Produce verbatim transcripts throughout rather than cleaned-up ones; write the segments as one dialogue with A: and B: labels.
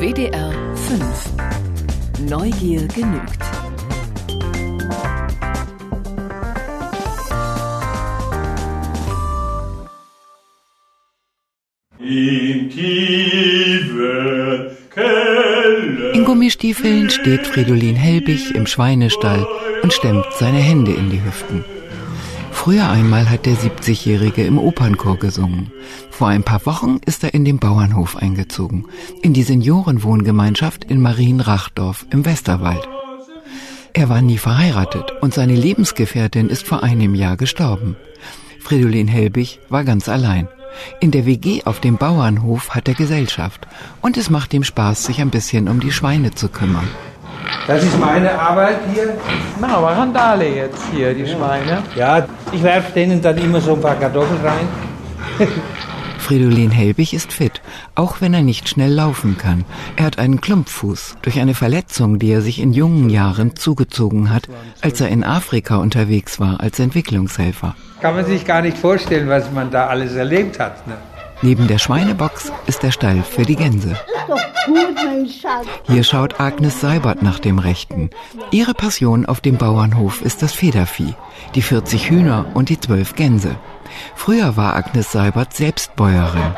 A: W D R fünf. Neugier genügt.
B: In tiefen Keller.
C: In Gummistiefeln steht Fridolin Helbig im Schweinestall und stemmt seine Hände in die Hüften. Früher einmal hat der siebzigjährige im Opernchor gesungen. Vor ein paar Wochen ist er in den Bauernhof eingezogen, in die Seniorenwohngemeinschaft in Marienrachdorf im Westerwald. Er war nie verheiratet und seine Lebensgefährtin ist vor einem Jahr gestorben. Fridolin Helbig war ganz allein. In der W G auf dem Bauernhof hat er Gesellschaft und es macht ihm Spaß, sich ein bisschen um die Schweine zu kümmern.
D: Das ist meine Arbeit hier.
E: Na, aber Randale jetzt hier, die Schweine.
D: Ja, ich werfe denen dann immer so ein paar Kartoffeln rein.
C: Fridolin Helbig ist fit, auch wenn er nicht schnell laufen kann. Er hat einen Klumpfuß durch eine Verletzung, die er sich in jungen Jahren zugezogen hat, als er in Afrika unterwegs war als Entwicklungshelfer.
D: Kann man sich gar nicht vorstellen, was man da alles erlebt hat. Ne?
C: Neben der Schweinebox ist der Stall für die Gänse.
F: Doch gut, mein Schatz.
C: Hier schaut Agnes Seibert nach dem Rechten. Ihre Passion auf dem Bauernhof ist das Federvieh, die vierzig Hühner und die zwölf Gänse. Früher war Agnes Seibert selbst Bäuerin.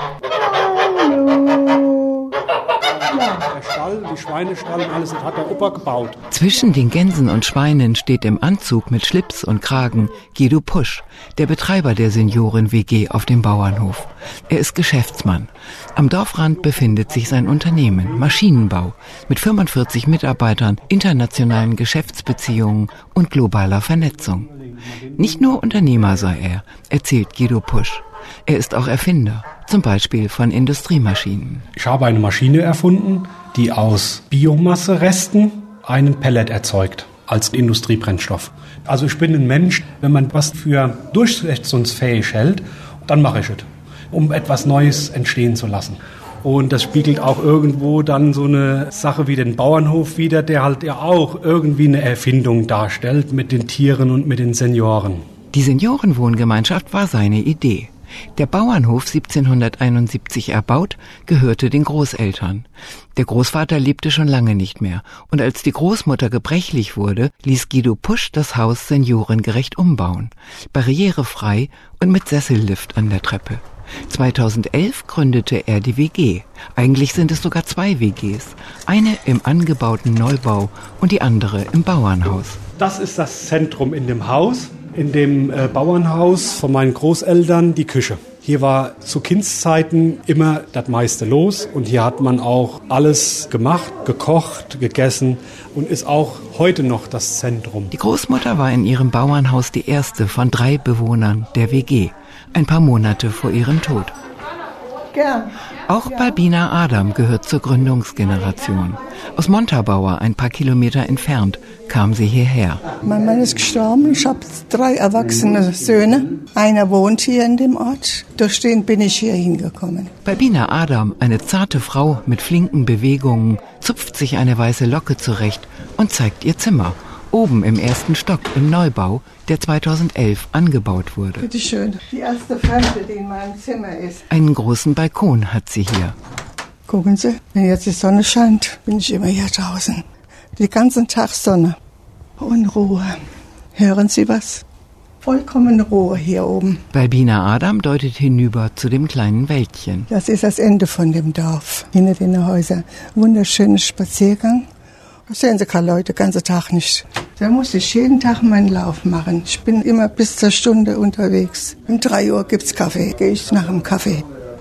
G: Der Stall, die Schweinestall und alles, das hat der Opa gebaut.
C: Zwischen den Gänsen und Schweinen steht im Anzug mit Schlips und Kragen Guido Pusch, der Betreiber der Senioren-W G auf dem Bauernhof. Er ist Geschäftsmann. Am Dorfrand befindet sich sein Unternehmen, Maschinenbau, mit fünfundvierzig Mitarbeitern, internationalen Geschäftsbeziehungen und globaler Vernetzung. Nicht nur Unternehmer sei er, erzählt Guido Pusch. Er ist auch Erfinder, zum Beispiel von Industriemaschinen.
G: Ich habe eine Maschine erfunden, die aus Biomasseresten einen Pellet erzeugt, als Industriebrennstoff. Also ich bin ein Mensch, wenn man was für durchsetzungsfähig hält, dann mache ich es, um etwas Neues entstehen zu lassen. Und das spiegelt auch irgendwo dann so eine Sache wie den Bauernhof wider, der halt ja auch irgendwie eine Erfindung darstellt mit den Tieren und mit den Senioren.
C: Die Seniorenwohngemeinschaft war seine Idee. Der Bauernhof, siebzehnhunderteinundsiebzig erbaut, gehörte den Großeltern. Der Großvater lebte schon lange nicht mehr und als die Großmutter gebrechlich wurde, ließ Guido Pusch das Haus seniorengerecht umbauen, barrierefrei und mit Sessellift an der Treppe. zweitausendelf gründete er die W G. Eigentlich sind es sogar zwei W Gs, eine im angebauten Neubau und die andere im Bauernhaus.
G: Das ist das Zentrum in dem Haus. In dem äh, Bauernhaus von meinen Großeltern die Küche. Hier war zu Kindszeiten immer das meiste los und hier hat man auch alles gemacht, gekocht, gegessen und ist auch heute noch das Zentrum.
C: Die Großmutter war in ihrem Bauernhaus die erste von drei Bewohnern der W G, ein paar Monate vor ihrem Tod.
F: Gern.
C: Auch Balbina Adam gehört zur Gründungsgeneration. Aus Montabaur, ein paar Kilometer entfernt, kam sie hierher.
F: Mein Mann ist gestorben. Ich habe drei erwachsene Söhne. Einer wohnt hier in dem Ort. Durch den bin ich hier hingekommen.
C: Balbina Adam, eine zarte Frau mit flinken Bewegungen, zupft sich eine weiße Locke zurecht und zeigt ihr Zimmer. Oben im ersten Stock im Neubau, der zweitausendelf angebaut wurde.
F: Bitte schön. Die erste Fremde, die in meinem Zimmer ist.
C: Einen großen Balkon hat sie hier.
F: Gucken Sie, wenn jetzt die Sonne scheint, bin ich immer hier draußen. Den ganzen Tag Sonne und Ruhe. Hören Sie was? Vollkommen Ruhe hier oben.
C: Balbina Adam deutet hinüber zu dem kleinen Wäldchen.
F: Das ist das Ende von dem Dorf. Hinter den Häusern. Wunderschöner Spaziergang. Das sehen Sie keine Leute den ganzen Tag nicht. Da muss ich jeden Tag meinen Lauf machen. Ich bin immer bis zur Stunde unterwegs. Um drei Uhr gibt's Kaffee. Gehe ich nach dem Kaffee.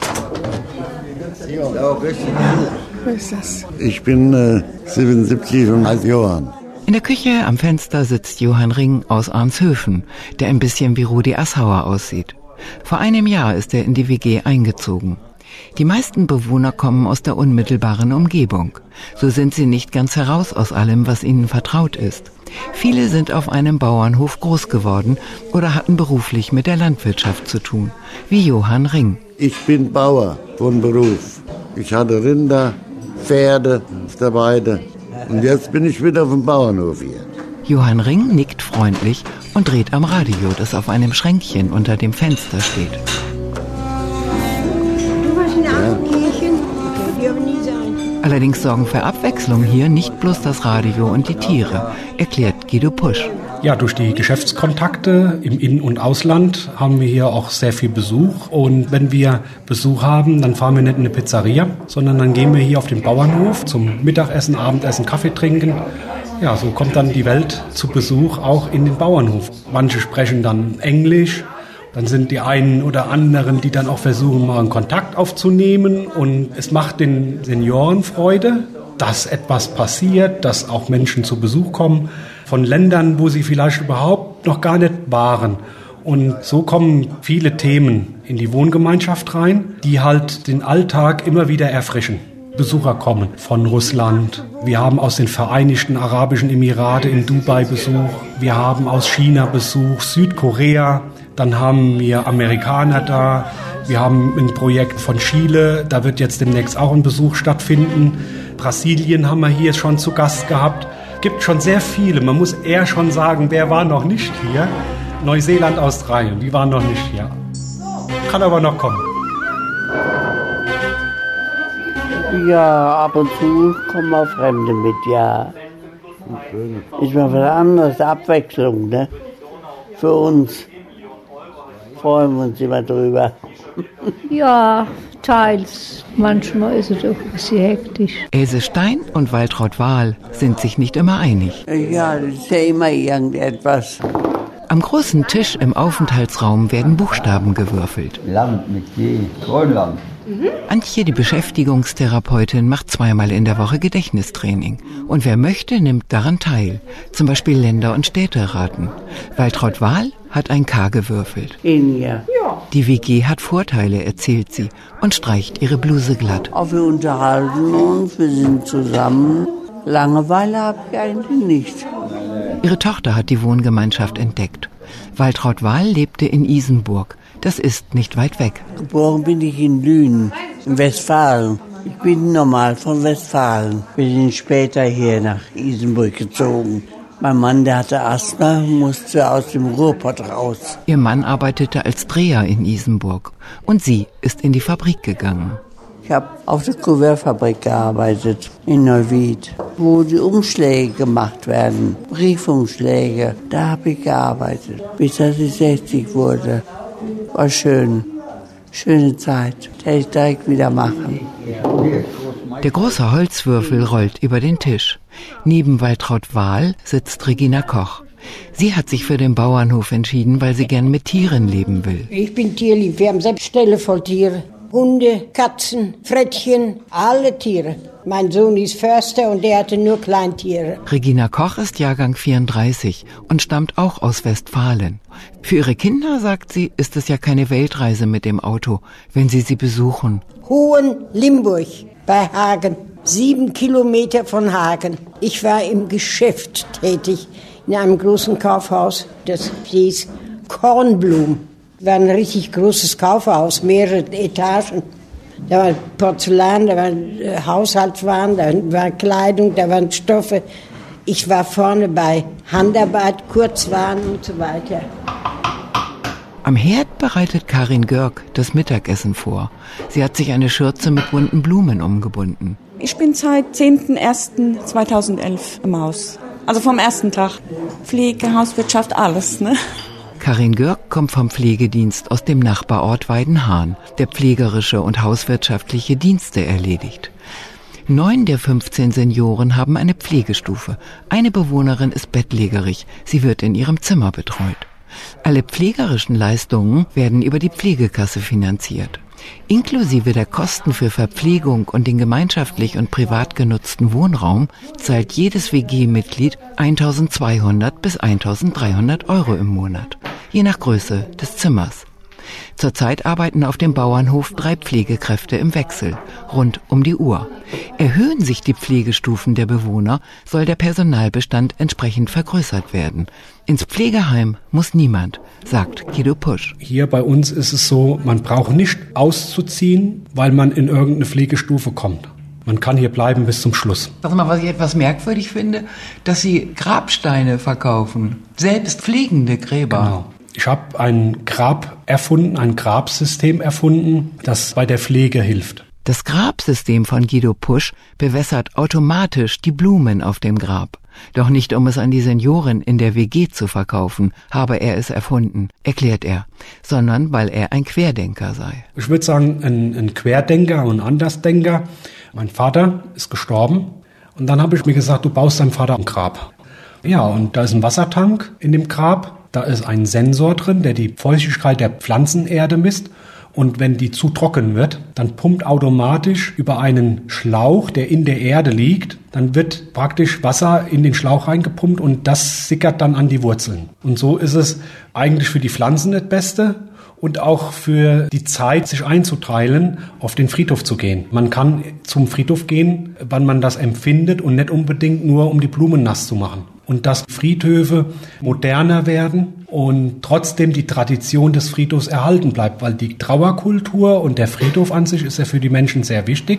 F: Wer ist das?
H: Ich bin äh, siebenundsiebzig und heiße Johann.
C: In der Küche am Fenster sitzt Johann Ring aus Arnshöfen, der ein bisschen wie Rudi Assauer aussieht. Vor einem Jahr ist er in die W G eingezogen. Die meisten Bewohner kommen aus der unmittelbaren Umgebung. So sind sie nicht ganz heraus aus allem, was ihnen vertraut ist. Viele sind auf einem Bauernhof groß geworden oder hatten beruflich mit der Landwirtschaft zu tun, wie Johann Ring.
H: Ich bin Bauer von Beruf. Ich hatte Rinder, Pferde auf der Weide und jetzt bin ich wieder auf dem Bauernhof hier.
C: Johann Ring nickt freundlich und dreht am Radio, das auf einem Schränkchen unter dem Fenster steht.
H: Ja.
C: Allerdings sorgen für Abwechslung hier nicht bloß das Radio und die Tiere, erklärt Guido Pusch.
G: Ja, durch die Geschäftskontakte im In- und Ausland haben wir hier auch sehr viel Besuch. Und wenn wir Besuch haben, dann fahren wir nicht in eine Pizzeria, sondern dann gehen wir hier auf den Bauernhof zum Mittagessen, Abendessen, Kaffee trinken. Ja, so kommt dann die Welt zu Besuch auch in den Bauernhof. Manche sprechen dann Englisch. Dann sind die einen oder anderen, die dann auch versuchen, mal einen Kontakt aufzunehmen. Und es macht den Senioren Freude, dass etwas passiert, dass auch Menschen zu Besuch kommen von Ländern, wo sie vielleicht überhaupt noch gar nicht waren. Und so kommen viele Themen in die Wohngemeinschaft rein, die halt den Alltag immer wieder erfrischen. Besucher kommen von Russland. Wir haben aus den Vereinigten Arabischen Emirate in Dubai Besuch. Wir haben aus China Besuch, Südkorea. Dann haben wir Amerikaner da. Wir haben ein Projekt von Chile. Da wird jetzt demnächst auch ein Besuch stattfinden. Brasilien haben wir hier schon zu Gast gehabt. Gibt schon sehr viele. Man muss eher schon sagen, wer war noch nicht hier? Neuseeland, Australien, die waren noch nicht hier. Kann aber noch kommen.
I: Ja, ab und zu kommen auch Fremde mit, ja. Ist mal was anderes, Abwechslung, ne? Für uns. Freuen wir uns immer drüber.
J: Ja, teils. Manchmal ist es auch ein bisschen hektisch.
C: Else Stein und Waltraud Wahl sind sich nicht immer einig.
I: Ja, das ist ja immer irgendetwas.
C: Am großen Tisch im Aufenthaltsraum werden Buchstaben gewürfelt.
K: Land mit G, Grönland.
C: Mhm. Antje, die Beschäftigungstherapeutin, macht zweimal in der Woche Gedächtnistraining. Und wer möchte, nimmt daran teil. Zum Beispiel Länder- und Städte raten. Waltraud Wahl hat ein K gewürfelt.
I: In ja.
C: Die W G hat Vorteile, erzählt sie und streicht ihre Bluse glatt.
I: Auch wir unterhalten uns, wir sind zusammen. Langeweile habe ich eigentlich nicht.
C: Ihre Tochter hat die Wohngemeinschaft entdeckt. Waltraud Wahl lebte in Isenburg. Das ist nicht weit weg.
I: Geboren bin ich in Lünen, in Westfalen. Ich bin normal von Westfalen. Wir sind später hier nach Isenburg gezogen. Mein Mann, der hatte Asthma, musste aus dem Ruhrpott raus.
C: Ihr Mann arbeitete als Dreher in Isenburg und sie ist in die Fabrik gegangen.
I: Ich habe auf der Kuvertfabrik gearbeitet, in Neuwied, wo die Umschläge gemacht werden, Briefumschläge. Da habe ich gearbeitet, bis ich sechzig wurde. War schön, schöne Zeit. Hätte ich direkt wieder machen.
C: Der große Holzwürfel rollt über den Tisch. Neben Waltraud Wahl sitzt Regina Koch. Sie hat sich für den Bauernhof entschieden, weil sie gern mit Tieren leben will.
L: Ich bin tierlieb. Wir haben selbst Ställe voll Tiere. Hunde, Katzen, Frettchen, alle Tiere. Mein Sohn ist Förster und der hatte nur Kleintiere.
C: Regina Koch ist Jahrgang vierunddreißig und stammt auch aus Westfalen. Für ihre Kinder, sagt sie, ist es ja keine Weltreise mit dem Auto, wenn sie sie besuchen.
L: Hohenlimburg bei Hagen, sieben Kilometer von Hagen. Ich war im Geschäft tätig, in einem großen Kaufhaus, das hieß Kornblum. War ein richtig großes Kaufhaus, mehrere Etagen. Da war Porzellan, da waren äh, Haushaltswaren, da war Kleidung, da waren Stoffe. Ich war vorne bei Handarbeit, Kurzwaren und so weiter.
C: Am Herd bereitet Karin Görg das Mittagessen vor. Sie hat sich eine Schürze mit bunten Blumen umgebunden.
M: Ich bin seit zehnten ersten zweitausendelf im Haus. Also vom ersten Tag. Pflege, Hauswirtschaft, alles, ne?
C: Karin Görg kommt vom Pflegedienst aus dem Nachbarort Weidenhahn, der pflegerische und hauswirtschaftliche Dienste erledigt. Neun der fünfzehn Senioren haben eine Pflegestufe. Eine Bewohnerin ist bettlägerig. Sie wird in ihrem Zimmer betreut. Alle pflegerischen Leistungen werden über die Pflegekasse finanziert. Inklusive der Kosten für Verpflegung und den gemeinschaftlich und privat genutzten Wohnraum zahlt jedes W G-Mitglied eintausendzweihundert bis eintausenddreihundert Euro im Monat, je nach Größe des Zimmers. Zurzeit arbeiten auf dem Bauernhof drei Pflegekräfte im Wechsel, rund um die Uhr. Erhöhen sich die Pflegestufen der Bewohner, soll der Personalbestand entsprechend vergrößert werden. Ins Pflegeheim muss niemand, sagt Guido Pusch.
G: Hier bei uns ist es so, man braucht nicht auszuziehen, weil man in irgendeine Pflegestufe kommt. Man kann hier bleiben bis zum Schluss.
C: Sag mal, was ich etwas merkwürdig finde, dass Sie Grabsteine verkaufen, selbst pflegende Gräber.
G: Genau. Ich habe ein Grab erfunden, ein Grabsystem erfunden, das bei der Pflege hilft.
C: Das Grabsystem von Guido Pusch bewässert automatisch die Blumen auf dem Grab. Doch nicht, um es an die Senioren in der W G zu verkaufen, habe er es erfunden, erklärt er, sondern weil er ein Querdenker sei.
G: Ich würde sagen, ein, ein Querdenker und ein Andersdenker. Mein Vater ist gestorben und dann habe ich mir gesagt, du baust deinem Vater ein Grab. Ja, und da ist ein Wassertank in dem Grab, da ist ein Sensor drin, der die Feuchtigkeit der Pflanzenerde misst. Und wenn die zu trocken wird, dann pumpt automatisch über einen Schlauch, der in der Erde liegt, dann wird praktisch Wasser in den Schlauch reingepumpt und das sickert dann an die Wurzeln. Und so ist es eigentlich für die Pflanzen das Beste und auch für die Zeit, sich einzuteilen, auf den Friedhof zu gehen. Man kann zum Friedhof gehen, wann man das empfindet und nicht unbedingt nur, um die Blumen nass zu machen. Und dass Friedhöfe moderner werden und trotzdem die Tradition des Friedhofs erhalten bleibt, weil die Trauerkultur und der Friedhof an sich ist ja für die Menschen sehr wichtig.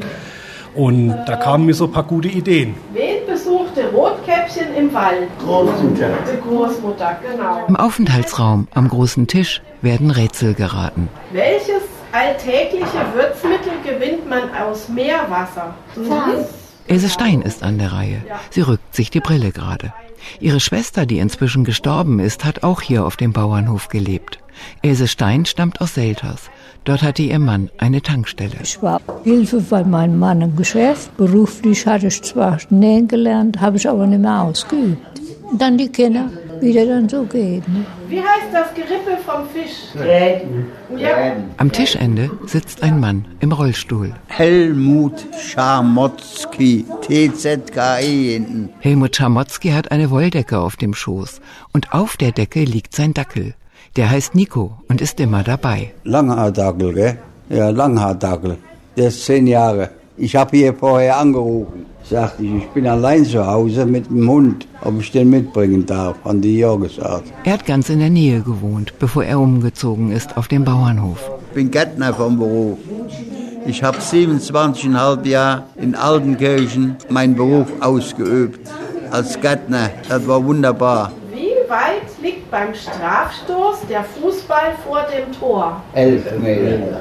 G: Und da kamen mir so ein paar gute Ideen.
N: Wen besuchte Rotkäppchen im Wald? Großmutter. Die Großmutter, genau.
C: Im Aufenthaltsraum am großen Tisch werden Rätsel geraten.
N: Welches alltägliche Würzmittel gewinnt man aus Meerwasser?
C: Salz. Else Stein ist an der Reihe. Sie rückt sich die Brille gerade. Ihre Schwester, die inzwischen gestorben ist, hat auch hier auf dem Bauernhof gelebt. Else Stein stammt aus Selters. Dort hatte ihr Mann eine Tankstelle.
J: Ich war Hilfe bei meinem Mann im Geschäft. Beruflich hatte ich zwar nähen gelernt, habe ich aber nicht mehr ausgeübt. Und dann die Kinder, wie das dann so geht. Ne?
N: Wie heißt das Gerippe vom Fisch?
K: Gräten.
N: Ja.
C: Am Tischende sitzt ein Mann im Rollstuhl.
K: Helmut Schamotzki, T Z K E hinten.
C: Helmut Schamotzki hat eine Wolldecke auf dem Schoß und auf der Decke liegt sein Dackel. Der heißt Nico und ist immer dabei.
K: Langhaardackel, gell? Ja, Langhaardackel. Der ist zehn Jahre. Ich habe hier vorher angerufen. Sagte ich, ich bin allein zu Hause mit dem Hund, ob ich den mitbringen darf, haben die ja gesagt.
C: Er hat ganz in der Nähe gewohnt, bevor er umgezogen ist auf dem Bauernhof.
K: Ich bin Gärtner vom Beruf. Ich habe siebenundzwanzig Komma fünf Jahre in Altenkirchen meinen Beruf ausgeübt. Als Gärtner, das war wunderbar.
N: Wie weit liegt beim Strafstoß der Fußball vor dem Tor?
K: Elf Meter.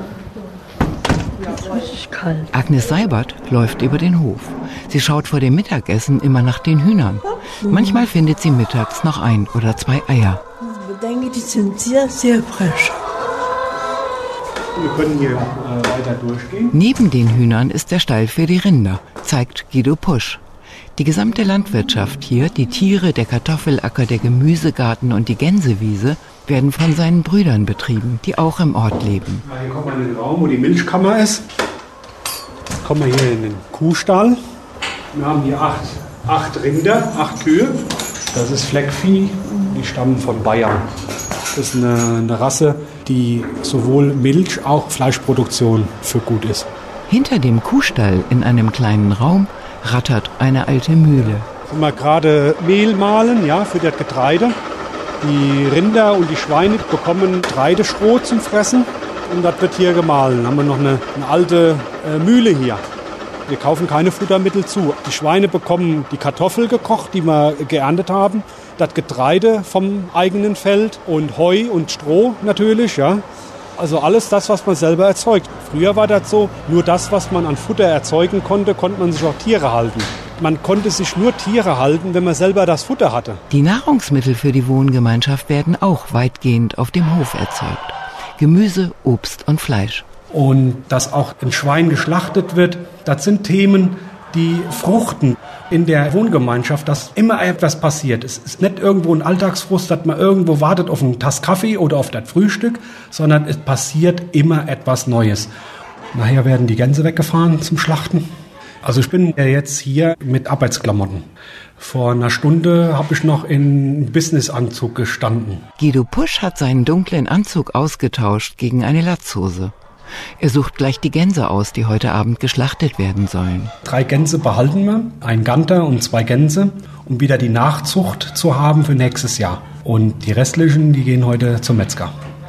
C: Agnes Seibert läuft über den Hof. Sie schaut vor dem Mittagessen immer nach den Hühnern. Manchmal findet sie mittags noch ein oder zwei Eier.
O: Ich denke, die sind sehr, sehr frisch.
G: Wir können hier äh, weiter durchgehen.
C: Neben den Hühnern ist der Stall für die Rinder, zeigt Guido Pusch. Die gesamte Landwirtschaft hier, die Tiere, der Kartoffelacker, der Gemüsegarten und die Gänsewiese werden von seinen Brüdern betrieben, die auch im Ort leben.
G: Hier kommen wir in den Raum, wo die Milchkammer ist. Jetzt kommen wir hier in den Kuhstall. Wir haben hier acht, acht Rinder, acht Kühe. Das ist Fleckvieh, die stammen von Bayern. Das ist eine, eine Rasse, die sowohl Milch- als auch Fleischproduktion für gut ist.
C: Hinter dem Kuhstall in einem kleinen Raum rattert eine alte Mühle.
G: Wenn wir gerade Mehl mahlen, ja, für das Getreide. Die Rinder und die Schweine bekommen Getreidestroh zum Fressen und das wird hier gemahlen. Dann haben wir noch eine, eine alte äh, Mühle hier. Wir kaufen keine Futtermittel zu. Die Schweine bekommen die Kartoffel gekocht, die wir geerntet haben, das Getreide vom eigenen Feld und Heu und Stroh natürlich, ja. Also alles das, was man selber erzeugt. Früher war das so, nur das, was man an Futter erzeugen konnte, konnte man sich auch Tiere halten. Man konnte sich nur Tiere halten, wenn man selber das Futter hatte.
C: Die Nahrungsmittel für die Wohngemeinschaft werden auch weitgehend auf dem Hof erzeugt. Gemüse, Obst und Fleisch.
G: Und dass auch ein Schwein geschlachtet wird, das sind Themen, die fruchten in der Wohngemeinschaft, dass immer etwas passiert. Es ist nicht irgendwo ein Alltagsfrust, dass man irgendwo wartet auf einen Tass Kaffee oder auf das Frühstück, sondern es passiert immer etwas Neues. Nachher werden die Gänse weggefahren zum Schlachten. Also ich bin ja jetzt hier mit Arbeitsklamotten. Vor einer Stunde habe ich noch in Businessanzug gestanden.
C: Guido Pusch hat seinen dunklen Anzug ausgetauscht gegen eine Latzhose. Er sucht gleich die Gänse aus, die heute Abend geschlachtet werden sollen.
G: Drei Gänse behalten wir, ein Ganter und zwei Gänse, um wieder die Nachzucht zu haben für nächstes Jahr. Und die restlichen, die gehen heute zum Metzger.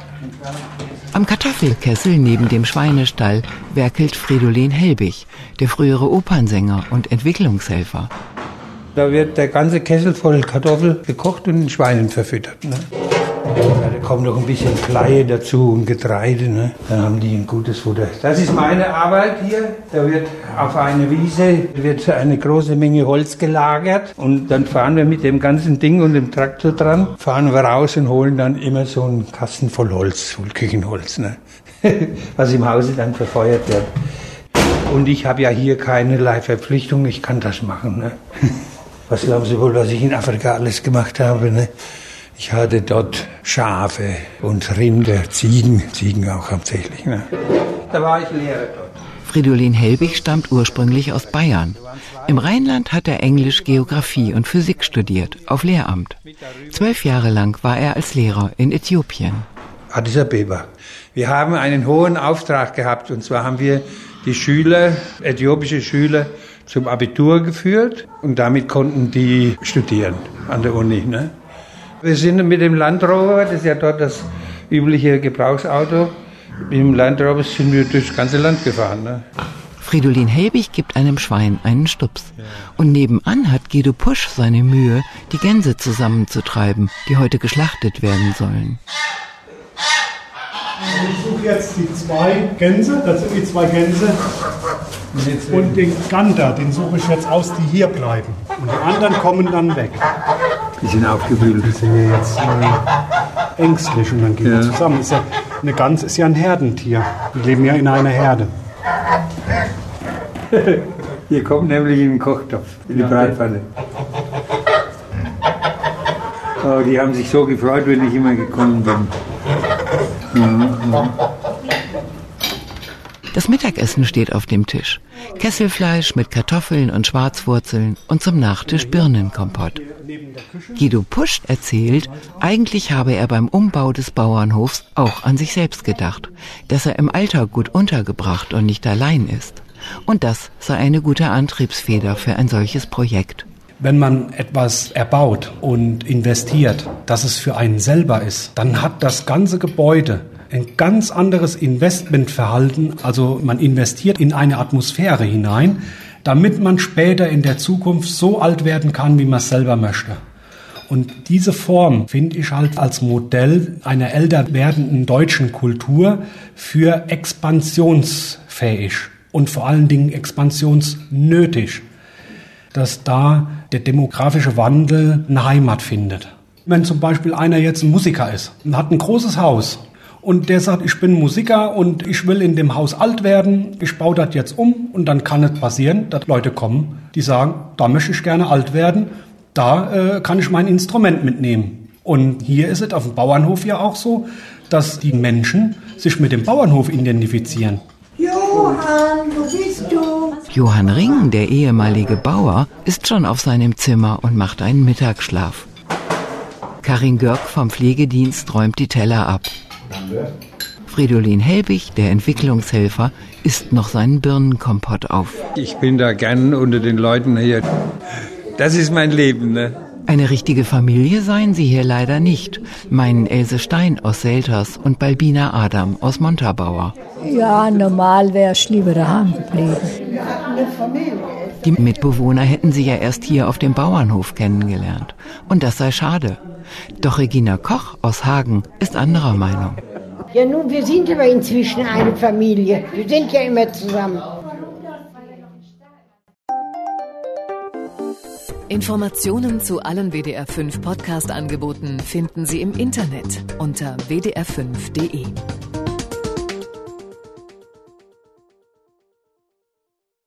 C: Am Kartoffelkessel neben dem Schweinestall werkelt Fridolin Helbig, der frühere Opernsänger und Entwicklungshelfer.
D: Da wird der ganze Kessel voll Kartoffel gekocht und den Schweinen verfüttert. Ne? Ja, da kommt noch ein bisschen Kleie dazu und Getreide, ne? Dann haben die ein gutes Futter. Das ist meine Arbeit hier. Da wird auf einer Wiese wird eine große Menge Holz gelagert und dann fahren wir mit dem ganzen Ding und dem Traktor dran, fahren wir raus und holen dann immer so einen Kasten voll Holz, voll Küchenholz, ne? Was im Hause dann verfeuert wird. Und ich habe ja hier keinerlei Verpflichtung, ich kann das machen, ne? Was glauben Sie wohl, was ich in Afrika alles gemacht habe, ne? Ich hatte dort Schafe und Rinder, Ziegen, Ziegen auch hauptsächlich, ne? Da war ich Lehrer dort.
C: Fridolin Helbig stammt ursprünglich aus Bayern. Im Rheinland hat er Englisch, Geografie und Physik studiert, auf Lehramt. Zwölf Jahre lang war er als Lehrer in Äthiopien.
D: Addis Abeba. Wir haben einen hohen Auftrag gehabt, und zwar haben wir die Schüler, äthiopische Schüler, zum Abitur geführt und damit konnten die studieren an der Uni, ne? Wir sind mit dem Land Rover, das ist ja dort das übliche Gebrauchsauto, mit dem Land Rover sind wir durchs ganze Land gefahren, ne?
C: Fridolin Helbig gibt einem Schwein einen Stups. Und nebenan hat Guido Pusch seine Mühe, die Gänse zusammenzutreiben, die heute geschlachtet werden sollen.
G: Ich suche jetzt die zwei Gänse, das sind die zwei Gänse. Und den Gander, den suche ich jetzt aus, die hier bleiben. Und die anderen kommen dann weg.
D: Die sind aufgewühlt.
G: Die sind ja jetzt äh, ängstlich und dann gehen
D: ja.
G: wir zusammen. Ist ja, eine Gans ist ja ein Herdentier. Die leben ja in einer Herde.
D: Hier kommt nämlich in den Kochtopf, in die ja. Bratpfanne. Oh, die haben sich so gefreut, wenn ich immer gekommen bin. Ja, ja.
C: Das Mittagessen steht auf dem Tisch. Kesselfleisch mit Kartoffeln und Schwarzwurzeln und zum Nachtisch Birnenkompott. Guido Pusch erzählt, eigentlich habe er beim Umbau des Bauernhofs auch an sich selbst gedacht, dass er im Alltag gut untergebracht und nicht allein ist. Und das sei eine gute Antriebsfeder für ein solches Projekt.
G: Wenn man etwas erbaut und investiert, dass es für einen selber ist, dann hat das ganze Gebäude ein ganz anderes Investmentverhalten. Also man investiert in eine Atmosphäre hinein, damit man später in der Zukunft so alt werden kann, wie man es selber möchte. Und diese Form finde ich halt als Modell einer älter werdenden deutschen Kultur für expansionsfähig und vor allen Dingen expansionsnötig, dass da der demografische Wandel eine Heimat findet. Wenn zum Beispiel einer jetzt ein Musiker ist und hat ein großes Haus und der sagt, ich bin Musiker und ich will in dem Haus alt werden, ich baue das jetzt um und dann kann es passieren, dass Leute kommen, die sagen, da möchte ich gerne alt werden, da äh, kann ich mein Instrument mitnehmen. Und hier ist es auf dem Bauernhof ja auch so, dass die Menschen sich mit dem Bauernhof identifizieren.
O: Johann, wo bist du?
C: Johann Ring, der ehemalige Bauer, ist schon auf seinem Zimmer und macht einen Mittagsschlaf. Karin Görg vom Pflegedienst räumt die Teller ab. Fridolin Helbig, der Entwicklungshelfer, isst noch seinen Birnenkompott auf.
D: Ich bin da gern unter den Leuten hier. Das ist mein Leben, ne?
C: Eine richtige Familie seien sie hier leider nicht, meinen Else Stein aus Selters und Balbina Adam aus Montabaur.
J: Ja, normal wäre ich lieber daheim geblieben.
C: Die Mitbewohner hätten sie ja erst hier auf dem Bauernhof kennengelernt. Und das sei schade. Doch Regina Koch aus Hagen ist anderer Meinung.
L: Ja nun, wir sind aber inzwischen eine Familie. Wir sind ja immer zusammen.
A: Informationen zu allen W D R fünf Podcast-Angeboten finden Sie im Internet unter w d r fünf punkt d e.